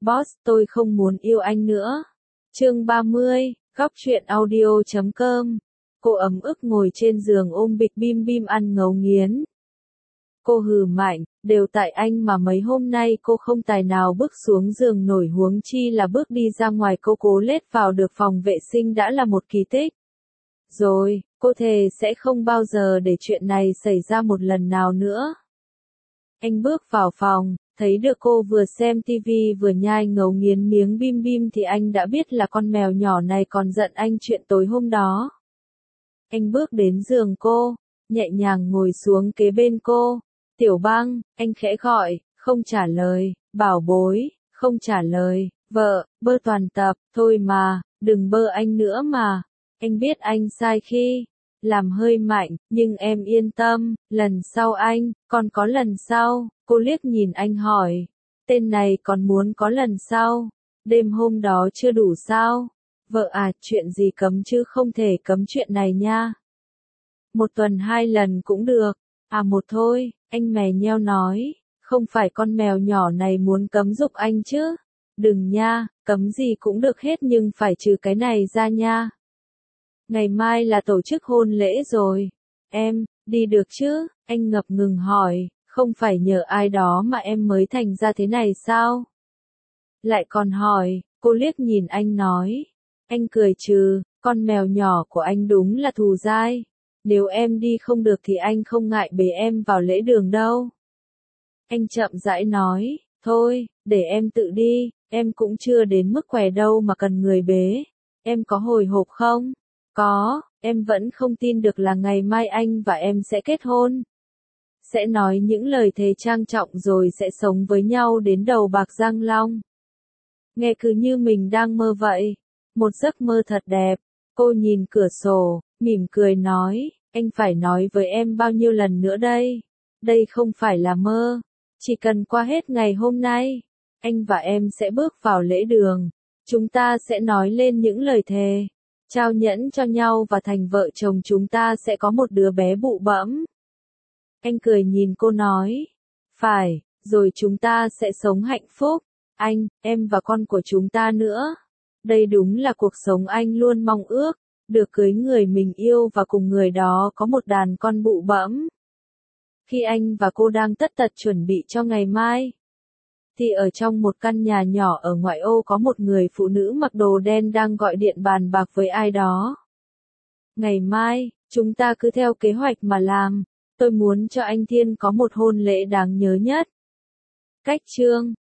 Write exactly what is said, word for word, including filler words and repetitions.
Boss, tôi không muốn yêu anh nữa. Chương ba mươi, góc truyện audio chấm com. Cô ấm ức ngồi trên giường ôm bịch bim bim ăn ngấu nghiến. Cô hừ mạnh, đều tại anh mà mấy hôm nay cô không tài nào bước xuống giường nổi, huống chi là bước đi ra ngoài. Cô cố lết vào được phòng vệ sinh đã là một kỳ tích. Rồi, cô thề sẽ không bao giờ để chuyện này xảy ra một lần nào nữa. Anh bước vào phòng, thấy được cô vừa xem tivi vừa nhai ngấu nghiến miếng bim bim thì anh đã biết là con mèo nhỏ này còn giận anh chuyện tối hôm đó. Anh bước đến giường cô, nhẹ nhàng ngồi xuống kế bên cô. Tiểu Băng, anh khẽ gọi, không trả lời. Bảo bối, không trả lời. Vợ, bơ toàn tập, thôi mà, đừng bơ anh nữa mà. Anh biết anh sai khi làm hơi mạnh, nhưng em yên tâm, lần sau anh, còn có lần sau. Cô liếc nhìn anh hỏi, tên này còn muốn có lần sau? Đêm hôm đó chưa đủ sao? Vợ à, chuyện gì cấm chứ không thể cấm chuyện này nha. Một tuần hai lần cũng được. À một thôi, anh mè nheo nói, không phải con mèo nhỏ này muốn cấm dục anh chứ? Đừng nha, cấm gì cũng được hết nhưng phải trừ cái này ra nha. Ngày mai là tổ chức hôn lễ rồi. Em, đi được chứ? Anh ngập ngừng hỏi, không phải nhờ ai đó mà em mới thành ra thế này sao? Lại còn hỏi, cô liếc nhìn anh nói. Anh cười trừ, con mèo nhỏ của anh đúng là thù dai. Nếu em đi không được thì anh không ngại bế em vào lễ đường đâu. Anh chậm rãi nói, thôi, để em tự đi, em cũng chưa đến mức què đâu mà cần người bế. Em có hồi hộp không? Có, em vẫn không tin được là ngày mai anh và em sẽ kết hôn. Sẽ nói những lời thề trang trọng rồi sẽ sống với nhau đến đầu bạc răng long. Nghe cứ như mình đang mơ vậy. Một giấc mơ thật đẹp. Cô nhìn cửa sổ, mỉm cười nói, anh phải nói với em bao nhiêu lần nữa đây? Đây không phải là mơ. Chỉ cần qua hết ngày hôm nay, anh và em sẽ bước vào lễ đường. Chúng ta sẽ nói lên những lời thề, trao nhẫn cho nhau và thành vợ chồng. Chúng ta sẽ có một đứa bé bụ bẫm. Anh cười nhìn cô nói, phải, rồi chúng ta sẽ sống hạnh phúc. Anh, em và con của chúng ta nữa. Đây đúng là cuộc sống anh luôn mong ước, được cưới người mình yêu và cùng người đó có một đàn con bụ bẫm. Khi anh và cô đang tất tật chuẩn bị cho ngày mai, thì ở trong một căn nhà nhỏ ở ngoại ô có một người phụ nữ mặc đồ đen đang gọi điện bàn bạc với ai đó. Ngày mai, chúng ta cứ theo kế hoạch mà làm. Tôi muốn cho anh Thiên có một hôn lễ đáng nhớ nhất. Cách chương